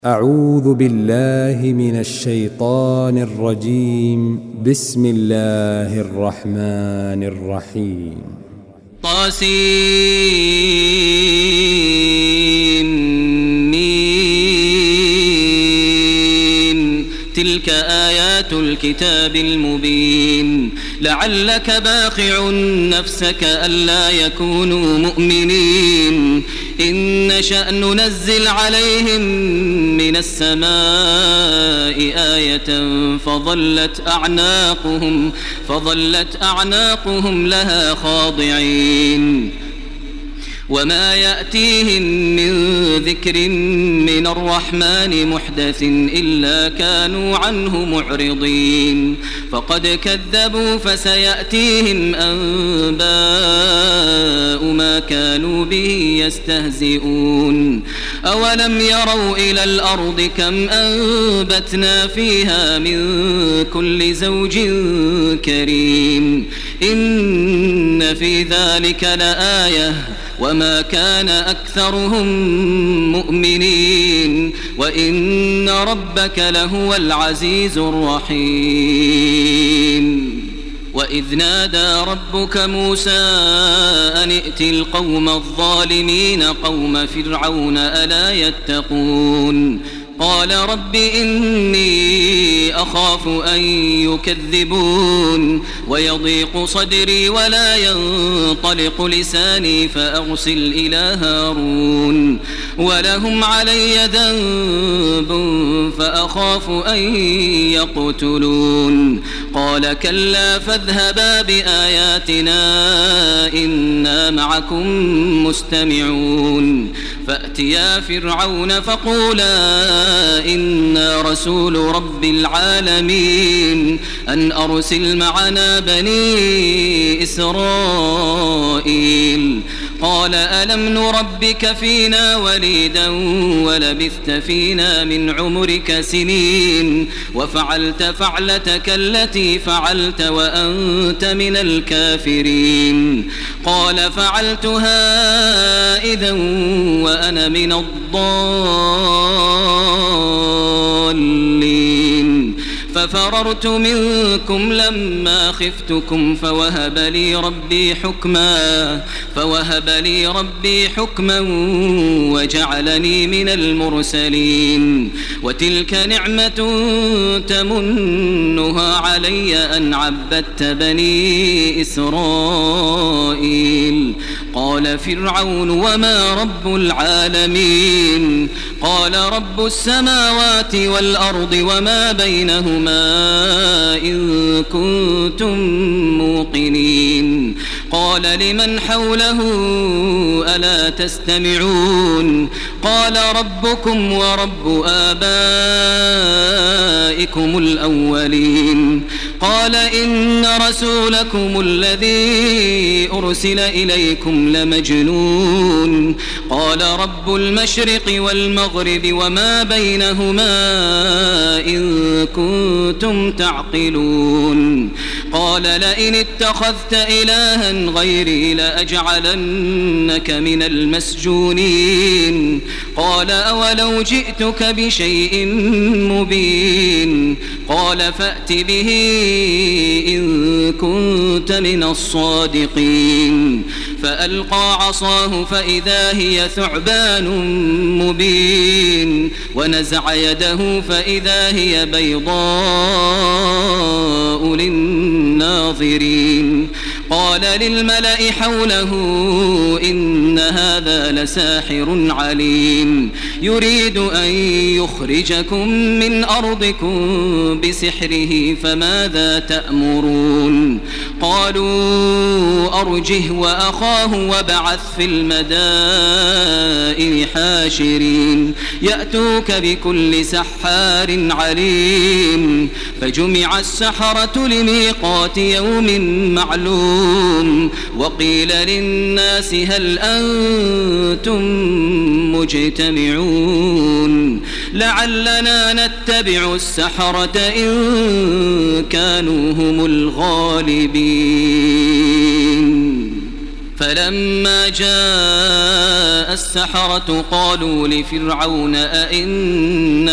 أعوذ بالله من الشيطان الرجيم. بسم الله الرحمن الرحيم. طاسيم. تلك آيات الكتاب المبين. لعلك باخع نفسك ألا يكونوا مؤمنين إن نشأ ننزل عليهم من السماء آية فظلت أعناقهم لها خاضعين وما يأتيهم من ذكر من الرحمن محدث إلا كانوا عنه معرضين فقد كذبوا فسيأتيهم أنباء ما كانوا به يستهزئون أولم يروا إلى الأرض كم أنبتنا فيها من كل زوج كريم إن في ذلك لآية وما كان أكثرهم مؤمنين وإن ربك لهو العزيز الرحيم. وإذ نادى ربك موسى أن ائت القوم الظالمين قوم فرعون ألا يتقون قال رب إني أخاف أن يكذبون ويضيق صدري ولا ينطلق لساني فأرسل إلى هارون ولهم علي ذنب فأخاف أن يقتلون قال كلا فاذهبا بآياتنا إنا معكم مستمعون فأتيا فرعون فقولا إنا رسول رب العالمين أن أرسل معنا بني إسرائيل قال ألم نربك فينا وليدا ولبثت فينا من عمرك سنين وفعلت فعلتك التي فعلت وأنت من الكافرين قال فعلتها إذا وأنا من الضالين ففررت منكم لما خفتكم فوهب لي ربي حكما وجعلني من المرسلين وتلك نعمة تمنها علي أن عبدت بني إسرائيل قال فرعون وما رب العالمين قال رب السماوات والأرض وما بينهما إن كنتم موقنين قال لمن حوله ألا تستمعون قال ربكم ورب آبائكم الأولين قال إن رسولكم الذي أرسل إليكم لمجنون قال رب المشرق والمغرب وما بينهما إن كنتم تعقلون قال لئن اتخذت إلها غيري لأجعلنك من المسجونين قال أولو جئتك بشيء مبين قال فأت به إن كنت من الصادقين فألقى عصاه فإذا هي ثعبان مبين ونزع يده فإذا هي بيضاء للناظرين قال للملأ حوله إن هذا لساحر عليم يريد أن يخرجكم من أرضكم بسحره فماذا تأمرون قالوا أرجه وأخاه وابعث في المدائن حاشرين يأتوك بكل سحار عليم فجمع السحرة لميقات يوم معلوم وقيل للناس هل أنتم مجتمعون لعلنا نتبع السحرة إن كانوا هم الغالبين فلما جاء السحرة قالوا لفرعون أئن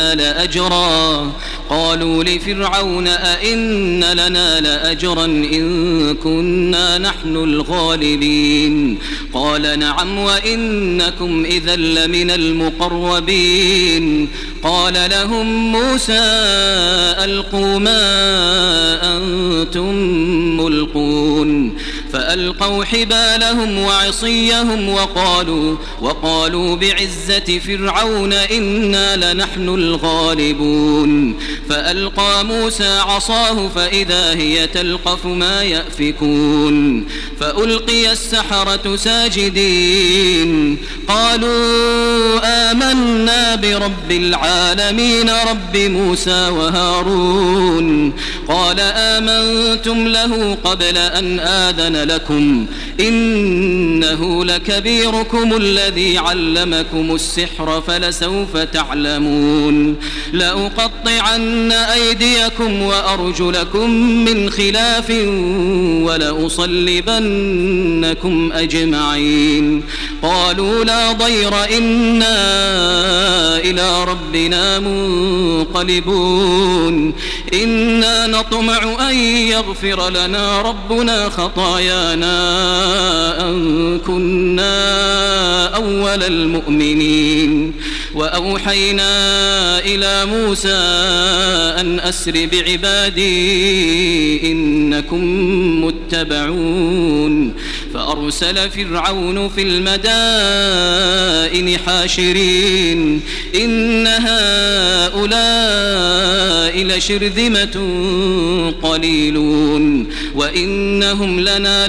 لنا لأجرا إن كنا نحن الغالبين قال نعم وإنكم إذا لمن المقربين قال لهم موسى ألقوا ما أنتم ملقون فألقوا حبالهم وعصيهم وقالوا بعزة فرعون إنا لنحن الغالبون فألقى موسى عصاه فإذا هي تلقف ما يأفكون فألقي السحرة ساجدين قالوا آمنا برب العالمين رب موسى وهارون قال آمنتم له قبل أن آذن لكم إنه لكبيركم الذي علمكم السحر فلسوف تعلمون لأقطعن أيديكم وأرجلكم من خلاف ولأصلبنكم أجمعين قالوا لا ضير إنا إلى ربنا منقلبون إنا نطمع أن يغفر لنا ربنا خطايانا أن كنا أول المؤمنين وأوحينا إلى موسى أن أسر بعبادي إنكم متبعون فأرسل فرعون في المدائن حاشرين إن هؤلاء لشرذمة قليلون وإنهم لنا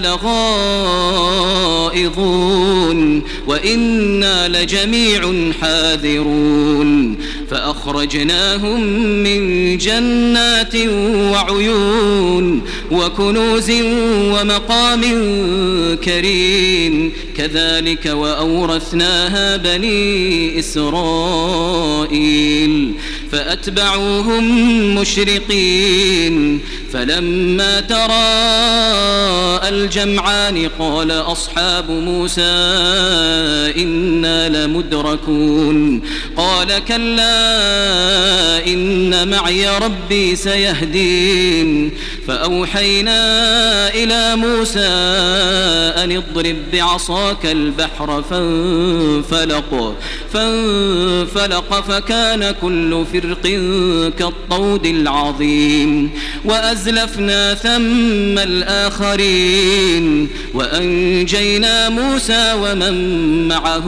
لغائظون وإنا لجميع حاذرون فأخرجناهم من جنات وعيون وكنوز ومقام كريم كذلك وأورثناها بني إسرائيل فأتبعوهم مشرقين فلما تراءى الجمعان قال أصحاب موسى إنا لمدركون قال كلا إن معي ربي سيهدين فأوحينا إلى موسى أن اضرب بعصاك البحر فانفلق فكان كل فرق كالطود العظيم وأزلفنا ثم الآخرين وأنجينا موسى ومن معه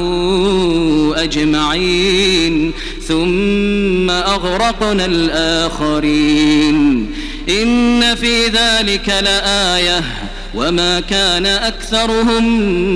أجمعين ثم أغرقنا الآخرين إن في ذلك لآية وما كان أكثرهم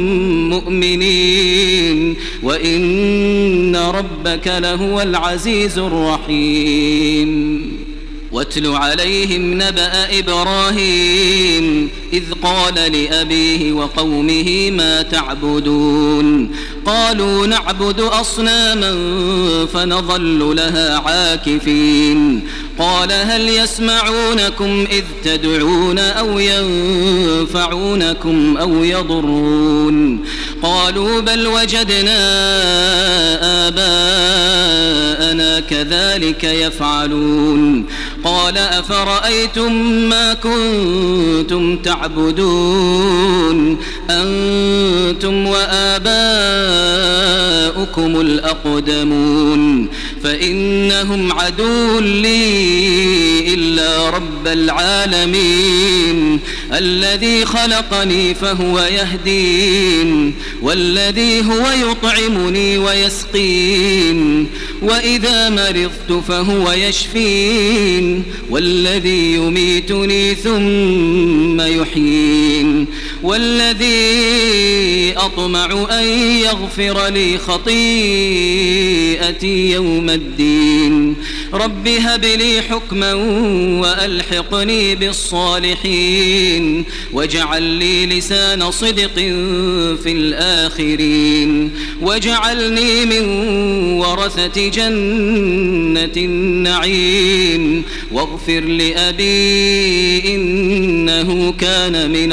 مؤمنين وإن ربك لهو العزيز الرحيم واتل عليهم نبأ إبراهيم إذ قال لأبيه وقومه ما تعبدون قالوا نعبد أصناما فنظل لها عاكفين قال هل يسمعونكم إذ تدعون أو ينفعونكم أو يضرون قالوا بل وجدنا آباءنا كذلك يفعلون قال أفرأيتم ما كنتم تعبدون أنتم وآباؤكم الأقدمون فإنهم عدو لي إلا رب العالمين الذي خلقني فهو يهدين والذي هو يطعمني ويسقين وإذا مرضت فهو يشفين والذي يميتني ثم يحيين والذي أطمع أن يغفر لي خطيئتي يوم الدين رب هب لي حكما وألحقني بالصالحين واجعل لي لسان صدق في الآخرين واجعلني من ورثة في جنة النعيم واغفر لأبي إنه كان من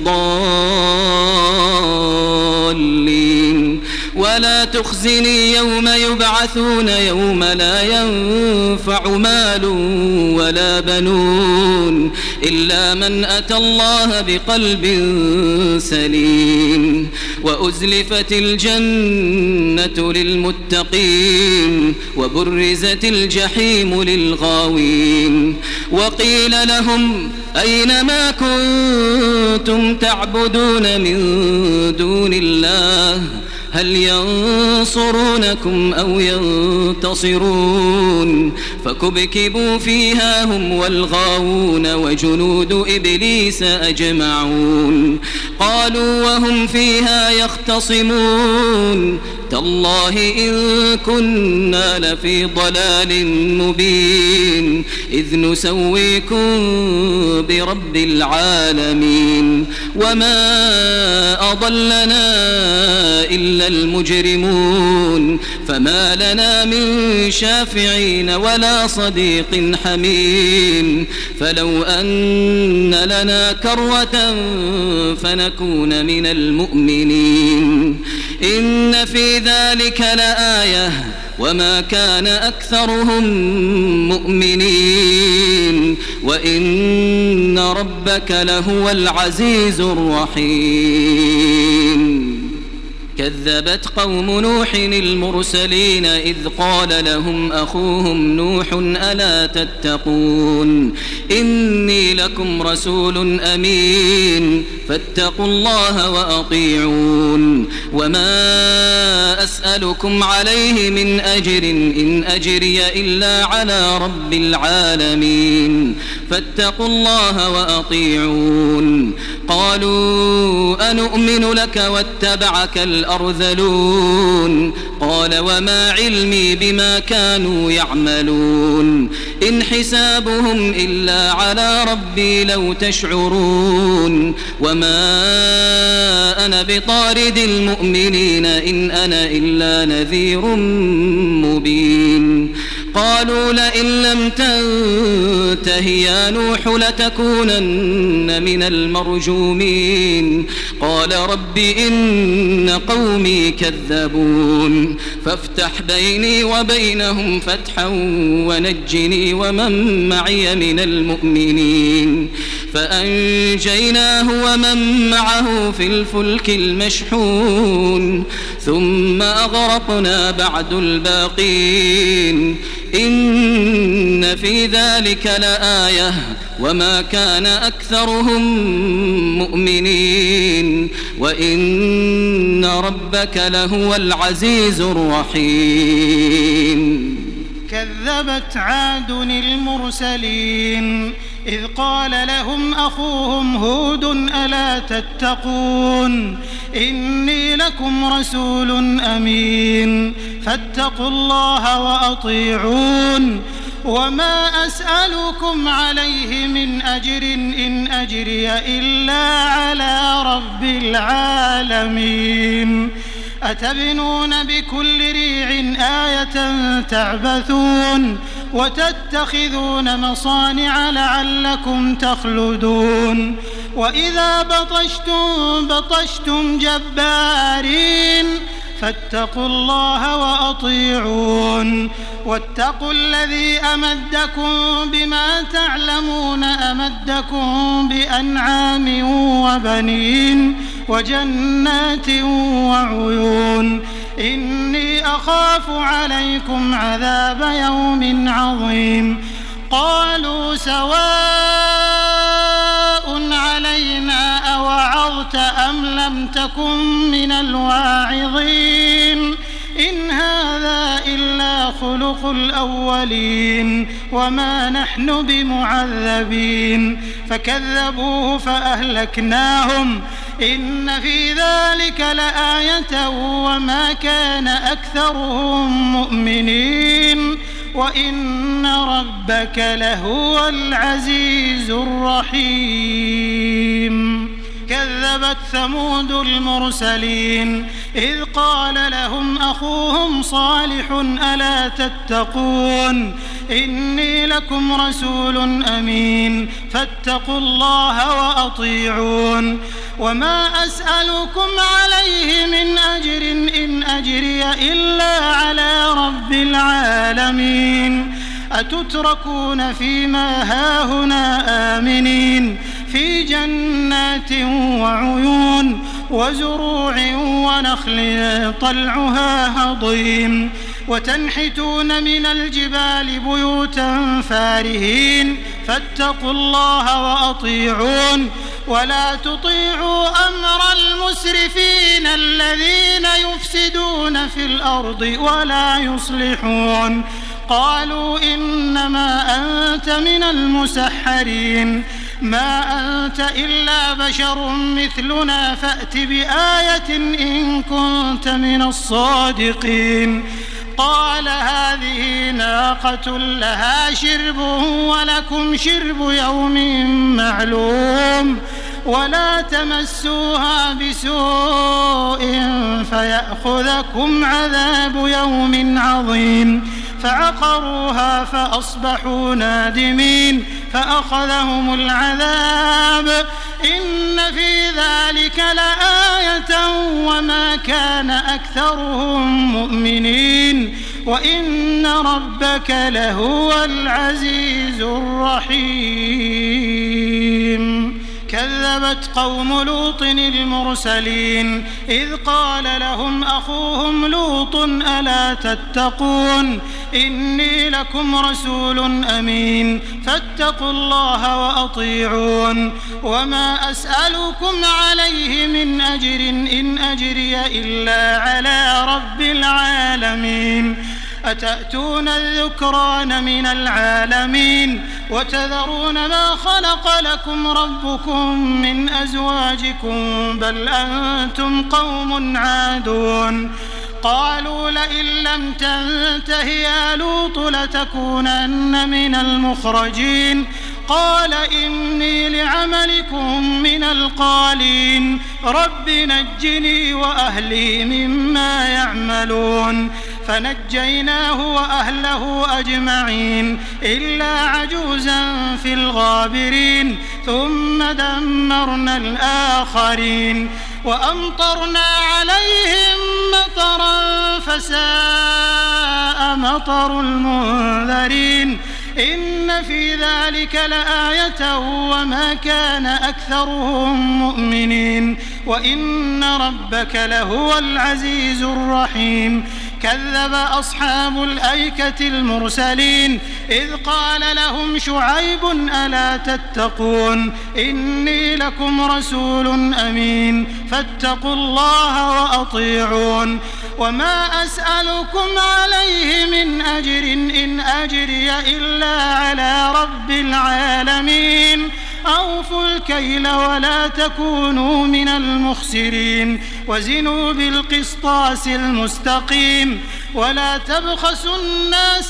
الضالين ولا تخزني يوم يبعثون يوم لا ينفع مال ولا بنون إلا من أتى الله بقلب سليم وأزلفت الجنة للمتقين وبرزت الجحيم للغاوين وقيل لهم أين ما كنتم تعبدون من دون الله هل ينصرونكم أو ينتصرون فكبكبوا فيها هم والغاوون وجنود إبليس أجمعون قالوا وهم فيها يختصمون تالله إن كنا لفي ضلال مبين إذ نسويكم برب العالمين وما أضلنا إلا المجرمون فما لنا من شافعين ولا صديق حميم فلو أن لنا كرة فنكون من المؤمنين إن في ذلك لآية وما كان أكثرهم مؤمنين وإن ربك لهو العزيز الرحيم كذبت قوم نوح المرسلين إذ قال لهم أخوهم نوح ألا تتقون إني لكم رسول أمين فاتقوا الله وأطيعون وما أسألكم عليه من أجر إن أجري إلا على رب العالمين فاتقوا الله وأطيعون قالوا أنؤمن لك واتبعك الأرذلون قال وما علمي بما كانوا يعملون إن حسابهم إلا على ربي لو تشعرون وما أنا بطارد المؤمنين إن أنا إلا نذير مبين قالوا لئن لم تنته يا نوح لتكونن من المرجومين قال رب إن قومي كذبون فافتح بيني وبينهم فتحا ونجني ومن معي من المؤمنين فأنجيناه ومن معه في الفلك المشحون ثم أغرقنا بعد الباقين إن في ذلك لآية وما كان أكثرهم مؤمنين وإن ربك لهو العزيز الرحيم كذبت عاد المرسلين إذ قال لهم أخوهم هود ألا تتقون إني لكم رسول أمين فاتقوا الله وأطيعون وما أسألكم عليه من أجر إن أجري إلا على رب العالمين أتبنون بكل ريع آية تعبثون وتتخذون مصانع لعلكم تخلدون وإذا بطشتم جبارين فاتقوا الله وأطيعون واتقوا الذي أمدكم بما تعلمون أمدكم بأنعام وبنين وجنات وعيون إني أخاف عليكم عذاب يوم عظيم قالوا سواء علينا أوعظت أم لم تكن من الواعظين إن هذا إلا خلق الأولين وما نحن بمعذبين فكذبوه فأهلكناهم إن في ذلك لآية وما كان أكثرهم مؤمنين وإن ربك لهو العزيز الرحيم كذبت ثمود المرسلين إذ قال لهم أخوهم صالح ألا تتقون إني لكم رسول أمين فاتقوا الله وأطيعون وما أسألكم عليه من أجر إن أجري إلا على رب العالمين أتتركون فيما هاهنا آمنين في جنات وعيون وزروع ونخل طلعها هضيم وتنحتون من الجبال بيوتا فارهين فاتقوا الله وأطيعون ولا تطيعوا أمر المسرفين الذين يفسدون في الأرض ولا يصلحون قالوا إنما أنت من المسحرين ما أنت إلا بشر مثلنا فأت بآية إن كنت من الصادقين قال هذه ناقة لها شرب ولكم شرب يوم معلوم ولا تمسوها بسوء فيأخذكم عذاب يوم عظيم فعقروها فأصبحوا نادمين فأخذهم العذاب إن في ذلك لآية وما كان أكثرهم مؤمنين وإن ربك لهو العزيز الرحيم كذبت قوم لوط المرسلين إذ قال لهم أخوهم لوط ألا تتقون إني لكم رسول أمين فاتقوا الله وأطيعون وما أسألكم عليه من أجر إن أجري إلا على رب العالمين أتأتون الذكران من العالمين وتذرون ما خلق لكم ربكم من أزواجكم بل أنتم قوم عادون قالوا لئن لم تنته يا لوط لتكونن من المخرجين قال إني لعملكم من القالين رب نجني وأهلي مما يعملون فنجيناه وأهله أجمعين إلا عجوزا في الغابرين ثم دمرنا الآخرين وأمطرنا عليهم مطرا فساء مطر المنذرين إن في ذلك لآية وما كان أكثرهم مؤمنين وإن ربك لهو العزيز الرحيم كذب أصحاب الأيكة المرسلين إذ قال لهم شعيب ألا تتقون إني لكم رسول أمين فاتقوا الله وأطيعون وما أسألكم عليه من أجر إن أجري إلا على رب العالمين أوفوا الكيل ولا تكونوا من المخسرين وزنوا بالقسطاس المستقيم ولا تبخسوا الناس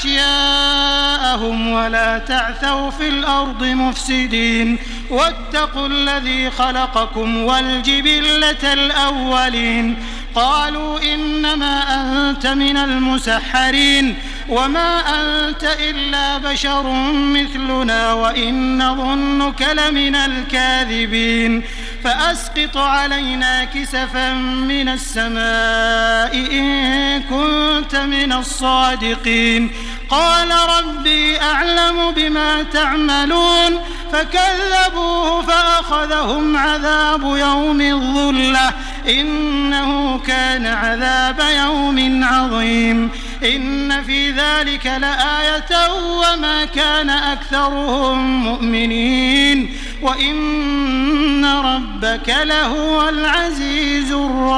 أشياءهم ولا تعثوا في الأرض مفسدين واتقوا الذي خلقكم والجبلة الأولين قالوا إنما أنت من المسحرين وما أنت إلا بشر مثلنا وإن نظنك لمن الكاذبين فأسقط علينا كسفا من السماء إن كنت من الصادقين قال ربي أعلم بما تعملون فكذبوه فأخذهم عذاب يوم الظلة إنه كان عذاب يوم عظيم إن في ذلك لآية وما كان أكثرهم مؤمنين وإن ربك لهو العزيز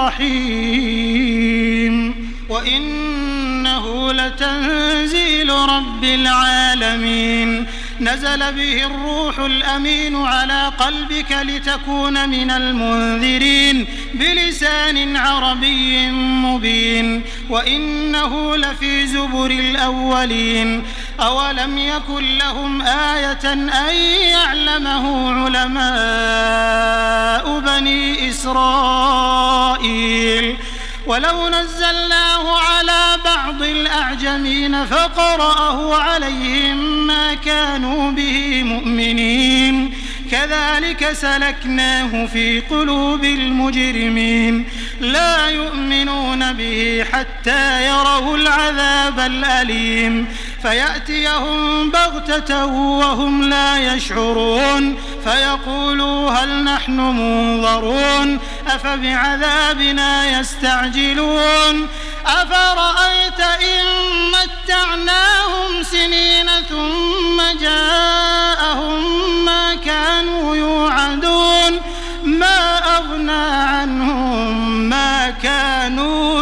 الرحيم وإنه لتنزيل رب العالمين نزل به الروح الأمين على قلبك لتكون من المنذرين بلسان عربي مبين وإنه لفي زبر الأولين أولم يكن لهم آية أن يعلمه علماء بني إسرائيل ولو نزلناه على بعض الأعجمين فقرأه عليهم ما كانوا به مؤمنين كذلك سلكناه في قلوب المجرمين لا يؤمنون به حتى يروا العذاب الأليم فيأتيهم بغتة وهم لا يشعرون فيقولوا هل نحن منظرون أفبعذابنا يستعجلون أفرأيت إن متعناهم سنين ثم جاءهم ما كانوا يوعدون ما أغنى عنهم ما كانوا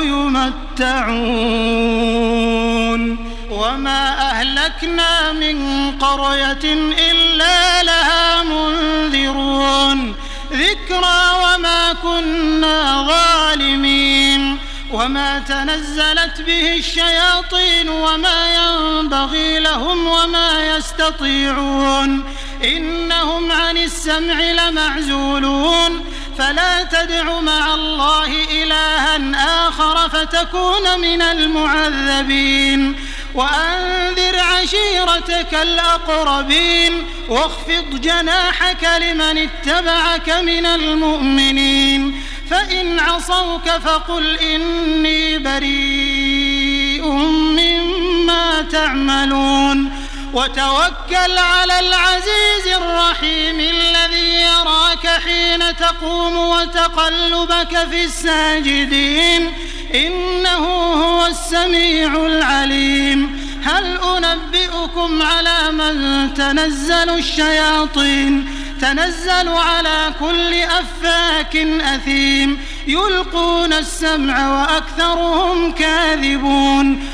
يمتعون وما أهلكنا من قرية إلا لها منذرون ذكرى وما كنا ظالمين وما تنزلت به الشياطين وما ينبغي لهم وما يستطيعون إنهم عن السمع لمعزولون فلا تدع مع الله إلها آخر فتكون من المعذبين وأنذر عشيرتك الأقربين واخفض جناحك لمن اتبعك من المؤمنين فإن عصوك فقل إني بريء مما تعملون وتوكل على العزيز الرحيم الذي يراك حين تقوم وتقلبك في الساجدين إنه هو السميع العليم هل أنبئكم على من تنزل الشياطين تنزل على كل أفاك أثيم يلقون السمع وأكثرهم كاذبون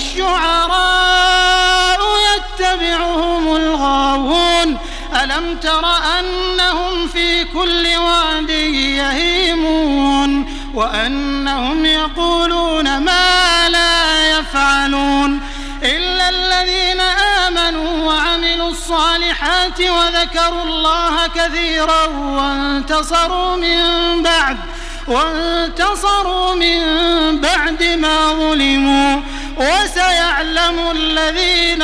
والشعراء يتبعهم الغاوون ألم تر أنهم في كل واد يهيمون وأنهم يقولون ما لا يفعلون إلا الذين آمنوا وعملوا الصالحات وذكروا الله كثيرا وانتصروا من بعد ما ظلموا وسيعلم الذين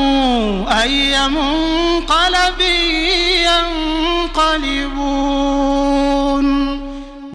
ظلموا أي منقلب ينقلبون